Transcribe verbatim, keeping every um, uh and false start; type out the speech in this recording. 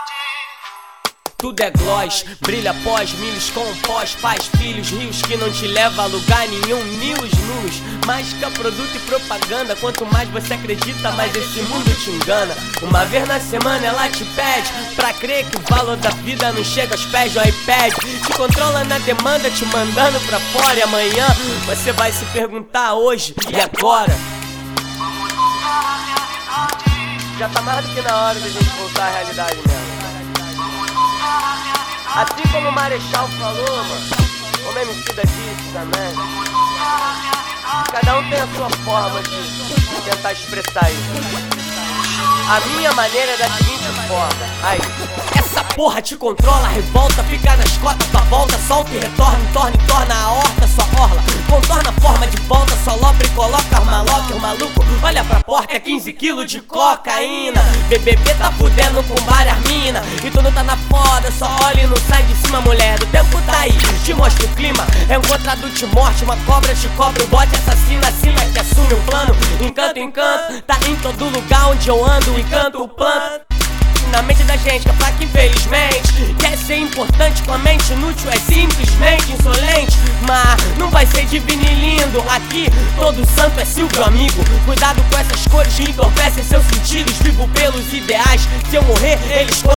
Tudo é gloss, brilha pós, milhos com pós, pais, filhos, rios que não te leva a lugar nenhum, news, nus, mágica, produto e propaganda. Quanto mais você acredita, mais esse mundo te engana. Uma vez na semana ela te pede pra crer que o valor da vida não chega aos pés do iPad. Te controla na demanda, te mandando pra fora. E amanhã você vai se perguntar hoje e agora. Já tá mais do que na hora da gente voltar à realidade mesmo. Assim como o Marechal falou, mano, como a M C da disse também, cada um tem a sua forma de tentar expressar isso. A minha maneira é da seguinte forma. Aí, essa porra te controla, revolta, fica nas cotas, tua volta, solta e retorna, torna e torna a horta, sua orla, contorna a forma de volta, só lopra e coloca os maloca, o maluco olha pra porta, é quinze quilos de cocaína. B B B tá fudendo com várias mina, e tu não tá na foda, só olha e não sai de cima, mulher do tempo tá aí, te mostra o clima, é um contrato te morte, uma cobra te cobra, o bote assassina, assina que assume o plano, encanto, encanto, tá em todo lugar onde eu ando, encanto, o planto na mente da gente, que é fraca infelizmente quer ser importante com a mente inútil, é simplesmente insolente. Mas não vai ser divino e lindo, aqui todo santo é Silvio amigo. Cuidado com essas cores que entorpecem seus sentidos, vivo pelos ideais, se eu morrer eles